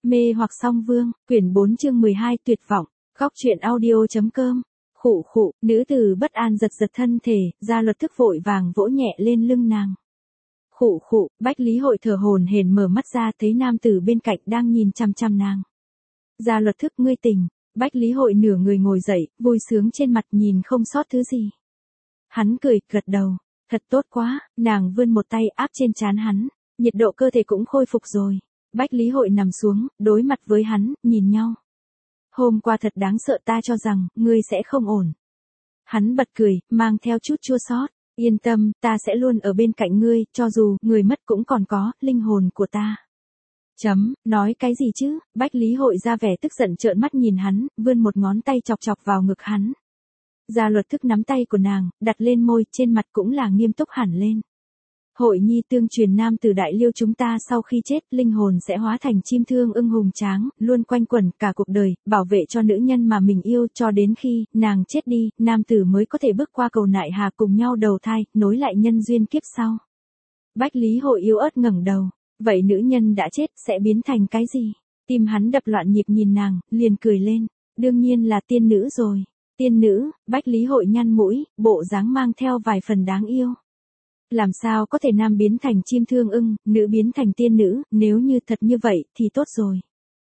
Mê hoặc song vương, quyển 4 chương 12 tuyệt vọng, góc truyện audio.com. Khụ khụ, nữ tử bất an giật giật thân thể, Gia Luật Thức vội vàng vỗ nhẹ lên lưng nàng. Khụ khụ, Bách Lý Hội thở hổn hển mở mắt ra thấy nam tử bên cạnh đang nhìn chằm chằm nàng. Gia Luật Thức, ngươi tỉnh. Bách Lý Hội nửa người ngồi dậy, vui sướng trên mặt nhìn không sót thứ gì. Hắn cười, gật đầu. Thật tốt quá, nàng vươn một tay áp trên trán hắn, nhiệt độ cơ thể cũng khôi phục rồi. Bách Lý Hội nằm xuống, đối mặt với hắn, nhìn nhau. Hôm qua thật đáng sợ, ta cho rằng, ngươi sẽ không ổn. Hắn bật cười, mang theo chút chua xót. Yên tâm, ta sẽ luôn ở bên cạnh ngươi, cho dù, người mất cũng còn có, linh hồn của ta. Nói cái gì chứ, Bách Lý Hội ra vẻ tức giận trợn mắt nhìn hắn, vươn một ngón tay chọc chọc vào ngực hắn. Gia Luật Thức nắm tay của nàng, đặt lên môi, trên mặt cũng là nghiêm túc hẳn lên. Hội nhi tương truyền nam từ Đại Liêu chúng ta sau khi chết, linh hồn sẽ hóa thành chim thương ưng hùng tráng, luôn quanh quẩn cả cuộc đời, bảo vệ cho nữ nhân mà mình yêu cho đến khi nàng chết đi, nam tử mới có thể bước qua cầu nại hà cùng nhau đầu thai, nối lại nhân duyên kiếp sau. Bách Lý Hội yếu ớt ngẩng đầu, vậy nữ nhân đã chết sẽ biến thành cái gì? Tim hắn đập loạn nhịp nhìn nàng, liền cười lên, đương nhiên là tiên nữ rồi. Tiên nữ, Bách Lý Hội nhăn mũi, bộ dáng mang theo vài phần đáng yêu. Làm sao có thể nam biến thành chim thương ưng, nữ biến thành tiên nữ, nếu như thật như vậy thì tốt rồi.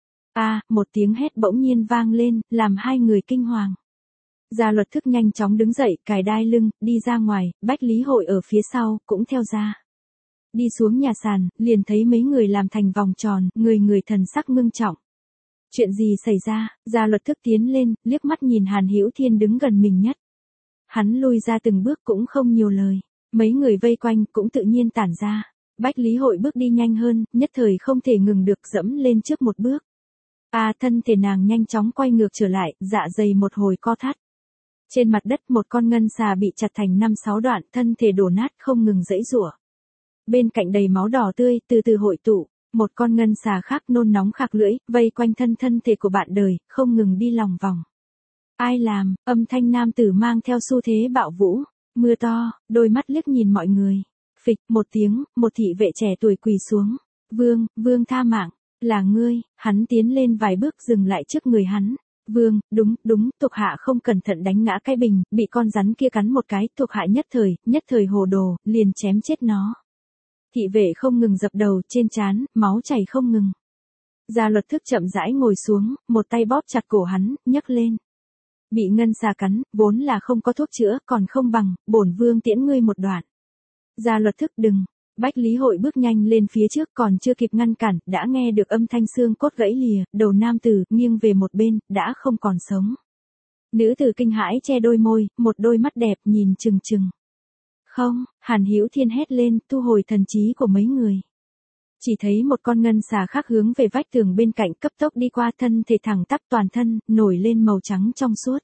Một tiếng hét bỗng nhiên vang lên, làm hai người kinh hoàng. Gia Luật Thức nhanh chóng đứng dậy, cài đai lưng, đi ra ngoài, Bách Lý Hội ở phía sau, cũng theo ra. Đi xuống nhà sàn, liền thấy mấy người làm thành vòng tròn, người thần sắc ngưng trọng. Chuyện gì xảy ra? Gia Luật Thức tiến lên, liếc mắt nhìn Hàn Hữu Thiên đứng gần mình nhất. Hắn lui ra từng bước cũng không nhiều lời. Mấy người vây quanh cũng tự nhiên tản ra. Bách Lý Hội bước đi nhanh hơn, nhất thời không thể ngừng được, dẫm lên trước một bước. Thân thể nàng nhanh chóng quay ngược trở lại, dạ dày một hồi co thắt. Trên mặt đất một con ngân xà bị chặt thành 5-6 đoạn, thân thể đổ nát không ngừng giãy giụa. Bên cạnh đầy máu đỏ tươi, từ từ hội tụ. Một con ngân xà khác nôn nóng khạc lưỡi, vây quanh thân thể của bạn đời, không ngừng đi lòng vòng. Ai làm? Âm thanh nam tử mang theo xu thế bạo vũ. Mưa to, đôi mắt liếc nhìn mọi người. Phịch, một tiếng, một thị vệ trẻ tuổi quỳ xuống. Vương tha mạng, là ngươi. Hắn tiến lên vài bước dừng lại trước người hắn. Vương, đúng, thuộc hạ không cẩn thận đánh ngã cái bình, bị con rắn kia cắn một cái, thuộc hạ nhất thời hồ đồ, liền chém chết nó. Thị vệ không ngừng dập đầu, trên trán, máu chảy không ngừng. Gia Luật Thức chậm rãi ngồi xuống, một tay bóp chặt cổ hắn, nhấc lên. Bị ngân xà cắn, vốn là không có thuốc chữa, còn không bằng, bổn vương tiễn ngươi một đoạn. Gia Luật Thức đừng. Bách Lý Hội bước nhanh lên phía trước, còn chưa kịp ngăn cản, đã nghe được âm thanh xương cốt gãy lìa, đầu nam tử nghiêng về một bên, đã không còn sống. Nữ tử kinh hãi che đôi môi, một đôi mắt đẹp nhìn trừng trừng. Không, Hàn Hữu Thiên hét lên, thu hồi thần trí của mấy người. Chỉ thấy một con ngân xà khác hướng về vách tường bên cạnh cấp tốc đi qua, thân thể thẳng tắp toàn thân, nổi lên màu trắng trong suốt.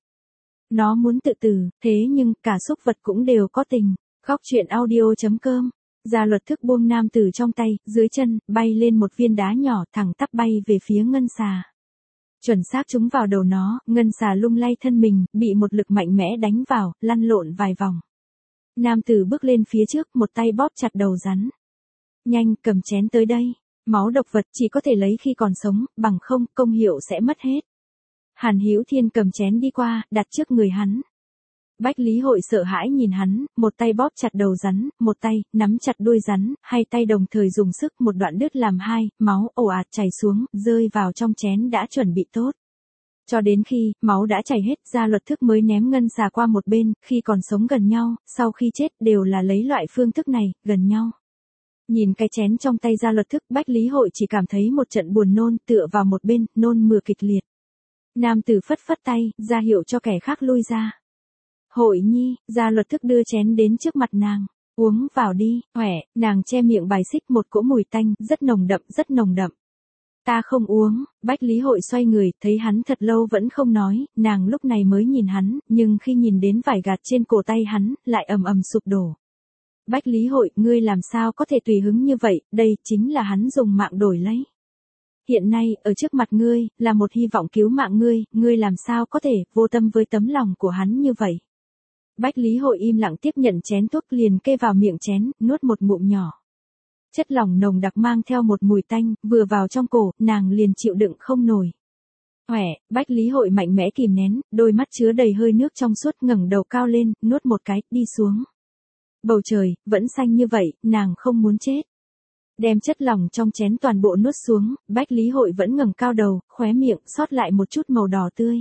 Nó muốn tự tử, thế nhưng cả súc vật cũng đều có tình. Góc truyện audio.com. Gia Luật Thức buông nam tử trong tay, dưới chân, bay lên một viên đá nhỏ, thẳng tắp bay về phía ngân xà. Chuẩn xác trúng vào đầu nó, ngân xà lung lay thân mình, bị một lực mạnh mẽ đánh vào, lăn lộn vài vòng. Nam tử bước lên phía trước, một tay bóp chặt đầu rắn. Nhanh, cầm chén tới đây. Máu độc vật chỉ có thể lấy khi còn sống, bằng không, công hiệu sẽ mất hết. Hàn Hữu Thiên cầm chén đi qua, đặt trước người hắn. Bách Lý Hội sợ hãi nhìn hắn, một tay bóp chặt đầu rắn, một tay, nắm chặt đuôi rắn, hai tay đồng thời dùng sức, một đoạn đứt làm hai, máu ồ ạt chảy xuống, rơi vào trong chén đã chuẩn bị tốt. Cho đến khi, máu đã chảy hết, Gia Luật Thức mới ném ngân xà qua một bên, khi còn sống gần nhau, sau khi chết đều là lấy loại phương thức này, gần nhau. Nhìn cái chén trong tay Gia Luật Thức, Bách Lý Hội chỉ cảm thấy một trận buồn nôn, tựa vào một bên, nôn mửa kịch liệt. Nam tử phất phất tay, ra hiệu cho kẻ khác lui ra. Hội nhi, Gia Luật Thức đưa chén đến trước mặt nàng. Uống vào đi, khỏe, nàng che miệng bài xích, một cỗ mùi tanh, rất nồng đậm. Ta không uống. Bách Lý Hội xoay người, thấy hắn thật lâu vẫn không nói, nàng lúc này mới nhìn hắn, nhưng khi nhìn đến vải gạt trên cổ tay hắn, lại ầm sụp đổ. Bách Lý Hội, ngươi làm sao có thể tùy hứng như vậy, đây chính là hắn dùng mạng đổi lấy. Hiện nay, ở trước mặt ngươi, là một hy vọng cứu mạng ngươi làm sao có thể vô tâm với tấm lòng của hắn như vậy. Bách Lý Hội im lặng tiếp nhận chén thuốc, liền kê vào miệng chén, nuốt một ngụm nhỏ. Chất lỏng nồng đặc mang theo một mùi tanh, vừa vào trong cổ, nàng liền chịu đựng không nổi. Hỏe, Bách Lý Hội mạnh mẽ kìm nén, đôi mắt chứa đầy hơi nước trong suốt, ngẩng đầu cao lên, nuốt một cái, đi xuống. Bầu trời, vẫn xanh như vậy, nàng không muốn chết. Đem chất lỏng trong chén toàn bộ nuốt xuống, Bách Lý Hội vẫn ngẩng cao đầu, khóe miệng, sót lại một chút màu đỏ tươi.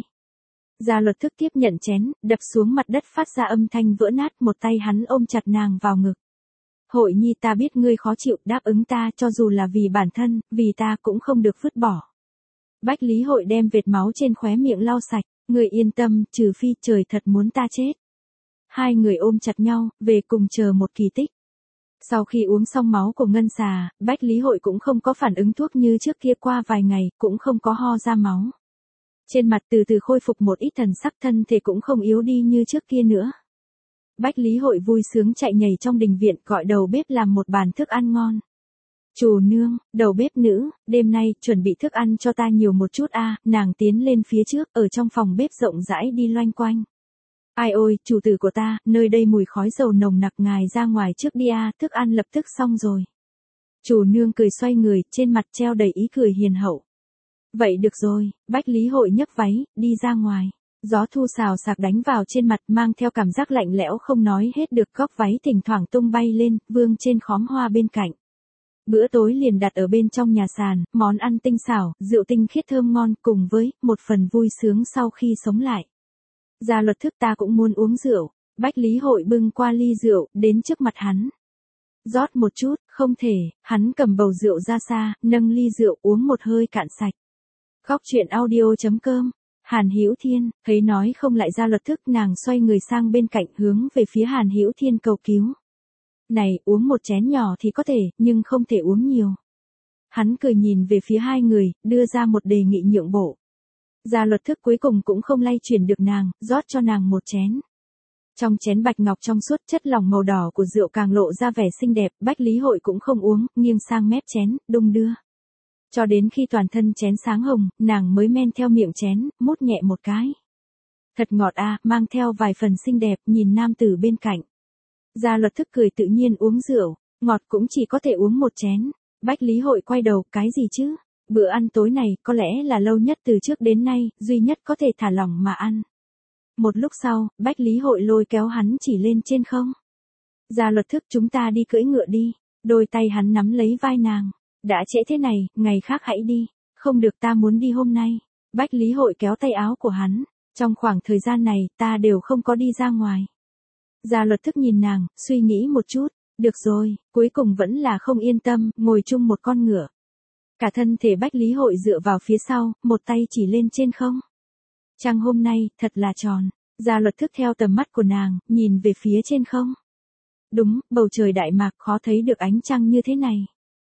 Gia Luật Thức tiếp nhận chén, đập xuống mặt đất phát ra âm thanh vỡ nát, một tay hắn ôm chặt nàng vào ngực. Hội nhi, ta biết ngươi khó chịu, đáp ứng ta, cho dù là vì bản thân, vì ta cũng không được vứt bỏ. Bách Lý Hội đem vệt máu trên khóe miệng lau sạch, ngươi yên tâm, trừ phi trời thật muốn ta chết. Hai người ôm chặt nhau, về cùng chờ một kỳ tích. Sau khi uống xong máu của ngân xà, Bách Lý Hội cũng không có phản ứng thuốc như trước kia, qua vài ngày, cũng không có ho ra máu. Trên mặt từ từ khôi phục một ít thần sắc, thân thể cũng không yếu đi như trước kia nữa. Bách Lý Hội vui sướng chạy nhảy trong đình viện, gọi đầu bếp làm một bàn thức ăn ngon. Chủ nương, đầu bếp nữ, đêm nay chuẩn bị thức ăn cho ta nhiều một chút a. Nàng tiến lên phía trước, ở trong phòng bếp rộng rãi đi loanh quanh. Ai ôi, chủ tử của ta, nơi đây mùi khói dầu nồng nặc, ngài ra ngoài trước đi a, thức ăn lập tức xong rồi. Chủ nương cười xoay người, trên mặt treo đầy ý cười hiền hậu. Vậy được rồi, Bách Lý Hội nhấc váy, đi ra ngoài. Gió thu xào xạc đánh vào trên mặt, mang theo cảm giác lạnh lẽo không nói hết được, góc váy thỉnh thoảng tung bay lên, vương trên khóm hoa bên cạnh. Bữa tối liền đặt ở bên trong nhà sàn, món ăn tinh xảo, rượu tinh khiết thơm ngon, cùng với một phần vui sướng sau khi sống lại. Gia Luật Thức, ta cũng muốn uống rượu. Bách Lý Hội bưng qua ly rượu, đến trước mặt hắn. Rót một chút, không thể, hắn cầm bầu rượu ra xa, nâng ly rượu uống một hơi cạn sạch. Góc truyện audio.com. Hàn Hữu Thiên, thấy nói không lại Gia Luật Thức, nàng xoay người sang bên cạnh, hướng về phía Hàn Hữu Thiên cầu cứu. Này, uống một chén nhỏ thì có thể, nhưng không thể uống nhiều. Hắn cười nhìn về phía hai người, đưa ra một đề nghị nhượng bộ. Gia Luật Thức cuối cùng cũng không lay chuyển được nàng, rót cho nàng một chén. Trong chén bạch ngọc trong suốt, chất lỏng màu đỏ của rượu càng lộ ra vẻ xinh đẹp, Bách Lý Hội cũng không uống, nghiêng sang mép chén, đung đưa. Cho đến khi toàn thân chén sáng hồng, nàng mới men theo miệng chén, mút nhẹ một cái. Thật ngọt a, mang theo vài phần xinh đẹp, nhìn nam tử bên cạnh. Gia Luật Thức cười tự nhiên uống rượu, ngọt cũng chỉ có thể uống một chén. Bách Lý Hội quay đầu, cái gì chứ? Bữa ăn tối này, có lẽ là lâu nhất từ trước đến nay, duy nhất có thể thả lỏng mà ăn. Một lúc sau, Bách Lý Hội lôi kéo hắn chỉ lên trên không. Gia Luật Thức, chúng ta đi cưỡi ngựa đi. Đôi tay hắn nắm lấy vai nàng. Đã trễ thế này, ngày khác hãy đi. Không được, ta muốn đi hôm nay. Bách Lý Hội kéo tay áo của hắn. Trong khoảng thời gian này, ta đều không có đi ra ngoài. Gia Luật Thức nhìn nàng, suy nghĩ một chút. Được rồi, cuối cùng vẫn là không yên tâm, ngồi chung một con ngựa. Cả thân thể Bách Lý Hội dựa vào phía sau, một tay chỉ lên trên không. Trăng hôm nay, thật là tròn. Gia Luật Thức theo tầm mắt của nàng, nhìn về phía trên không. Đúng, bầu trời đại mạc khó thấy được ánh trăng như thế này.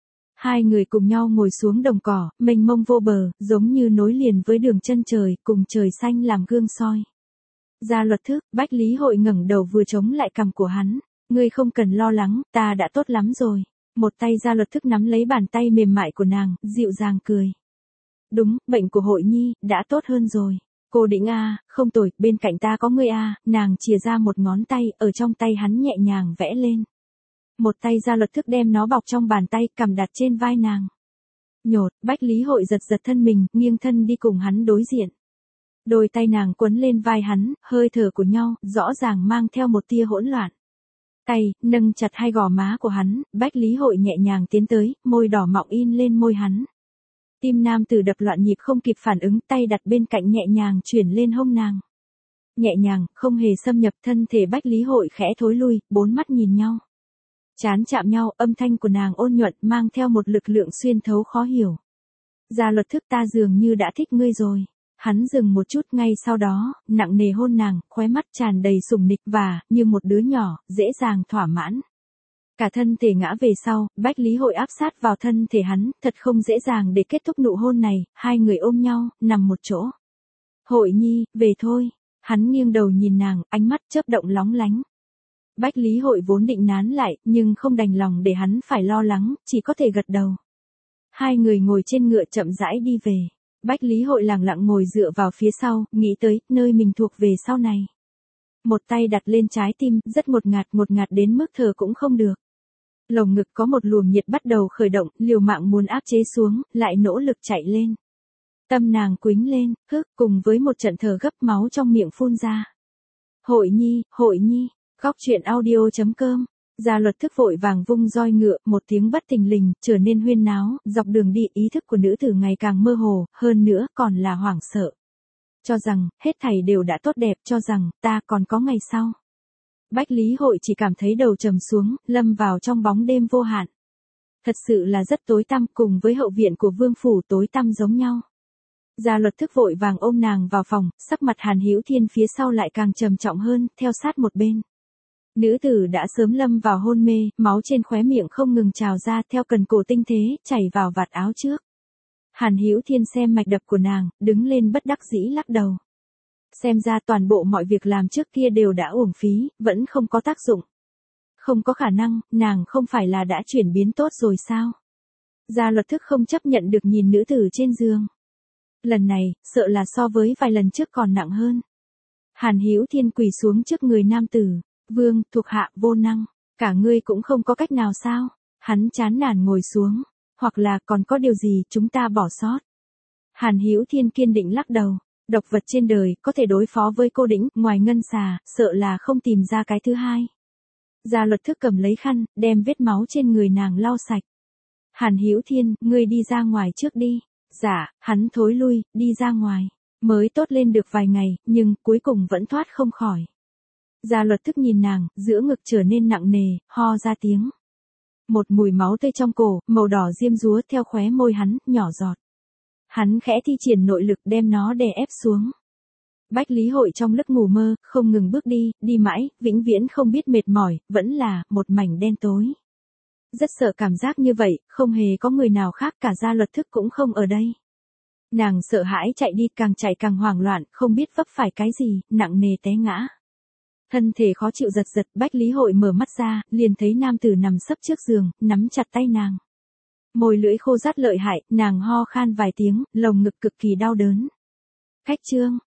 Hai người cùng nhau ngồi xuống đồng cỏ, mênh mông vô bờ, giống như nối liền với đường chân trời, cùng trời xanh làm gương soi. Gia Luật Thức, Bách Lý Hội ngẩng đầu vừa chống lại cằm của hắn. Ngươi không cần lo lắng, ta đã tốt lắm rồi. Một tay Gia Luật Thức nắm lấy bàn tay mềm mại của nàng, dịu dàng cười. Đúng, bệnh của Hội nhi, đã tốt hơn rồi. Cô Đĩnh a, không tồi, bên cạnh ta có ngươi a, nàng chìa ra một ngón tay, ở trong tay hắn nhẹ nhàng vẽ lên. Một tay Gia Luật Thức đem nó bọc trong bàn tay, cầm đặt trên vai nàng. Nhột, Bách Lý Hội giật giật thân mình, nghiêng thân đi cùng hắn đối diện. Đôi tay nàng quấn lên vai hắn, hơi thở của nhau, rõ ràng mang theo một tia hỗn loạn. Tay, nâng chặt hai gò má của hắn, Bách Lý Hội nhẹ nhàng tiến tới, môi đỏ mọng in lên môi hắn. Tim nam tử đập loạn nhịp không kịp phản ứng, tay đặt bên cạnh nhẹ nhàng chuyển lên hông nàng. Nhẹ nhàng, không hề xâm nhập, thân thể Bách Lý Hội khẽ thối lui, bốn mắt nhìn nhau. Chán chạm nhau, âm thanh của nàng ôn nhuận mang theo một lực lượng xuyên thấu khó hiểu. Gia Luật Thức, ta dường như đã thích ngươi rồi. Hắn dừng một chút, ngay sau đó, nặng nề hôn nàng, khóe mắt tràn đầy sủng nịch và, như một đứa nhỏ, dễ dàng thỏa mãn. Cả thân thể ngã về sau, Bách Lý Hội áp sát vào thân thể hắn, thật không dễ dàng để kết thúc nụ hôn này, hai người ôm nhau, nằm một chỗ. Hội nhi, về thôi. Hắn nghiêng đầu nhìn nàng, ánh mắt chớp động lóng lánh. Bách Lý Hội vốn định nán lại, nhưng không đành lòng để hắn phải lo lắng, chỉ có thể gật đầu. Hai người ngồi trên ngựa chậm rãi đi về. Bách Lý Hội lặng lặng ngồi dựa vào phía sau, nghĩ tới, nơi mình thuộc về sau này. Một tay đặt lên trái tim, rất ngột ngạt đến mức thở cũng không được. Lồng ngực có một luồng nhiệt bắt đầu khởi động, liều mạng muốn áp chế xuống, lại nỗ lực chạy lên. Tâm nàng quýnh lên, cùng với một trận thở gấp, máu trong miệng phun ra. Hội nhi, góc chuyện audio.com. Gia Luật Thức vội vàng vung roi ngựa, một tiếng bất thình lình, trở nên huyên náo, dọc đường đi ý thức của nữ tử ngày càng mơ hồ, hơn nữa còn là hoảng sợ. Cho rằng, hết thảy đều đã tốt đẹp, cho rằng, ta còn có ngày sau. Bách Lý Hội chỉ cảm thấy đầu trầm xuống, lâm vào trong bóng đêm vô hạn. Thật sự là rất tối tăm, cùng với hậu viện của vương phủ tối tăm giống nhau. Gia Luật Thức vội vàng ôm nàng vào phòng, sắc mặt Hàn Hữu Thiên phía sau lại càng trầm trọng hơn, theo sát một bên. Nữ tử đã sớm lâm vào hôn mê, máu trên khóe miệng không ngừng trào ra theo cần cổ tinh thế, chảy vào vạt áo trước. Hàn Hữu Thiên xem mạch đập của nàng, đứng lên bất đắc dĩ lắc đầu. Xem ra toàn bộ mọi việc làm trước kia đều đã uổng phí, vẫn không có tác dụng. Không có khả năng, nàng không phải là đã chuyển biến tốt rồi sao? Gia Luật Thức không chấp nhận được nhìn nữ tử trên giường. Lần này, sợ là so với vài lần trước còn nặng hơn. Hàn Hữu Thiên quỳ xuống trước người nam tử. Vương, thuộc hạ vô năng, cả ngươi cũng không có cách nào sao? Hắn chán nản ngồi xuống. Hoặc là còn có điều gì chúng ta bỏ sót? Hàn Hữu Thiên kiên định lắc đầu. Độc vật trên đời có thể đối phó với cô đĩnh, ngoài ngân xà, sợ là không tìm ra cái thứ hai. Gia Luật Thức cầm lấy khăn, đem vết máu trên người nàng lau sạch. Hàn Hữu Thiên, ngươi đi ra ngoài trước đi. Dạ, hắn thối lui, đi ra ngoài. Mới tốt lên được vài ngày, nhưng cuối cùng vẫn thoát không khỏi. Gia Luật Thức nhìn nàng, giữa ngực trở nên nặng nề, ho ra tiếng. Một mùi máu tươi trong cổ, màu đỏ diêm dúa theo khóe môi hắn, nhỏ giọt. Hắn khẽ thi triển nội lực đem nó đè ép xuống. Bách Lý Hội trong lúc ngủ mơ, không ngừng bước đi, đi mãi, vĩnh viễn không biết mệt mỏi, vẫn là một mảnh đen tối. Rất sợ cảm giác như vậy, không hề có người nào khác, cả Gia Luật Thức cũng không ở đây. Nàng sợ hãi chạy đi, càng chạy càng hoảng loạn, không biết vấp phải cái gì, nặng nề té ngã. Thân thể khó chịu giật giật, Bách Lý Hội mở mắt ra, liền thấy nam tử nằm sấp trước giường, nắm chặt tay nàng. Môi lưỡi khô rát lợi hại, nàng ho khan vài tiếng, lồng ngực cực kỳ đau đớn. Khách trương,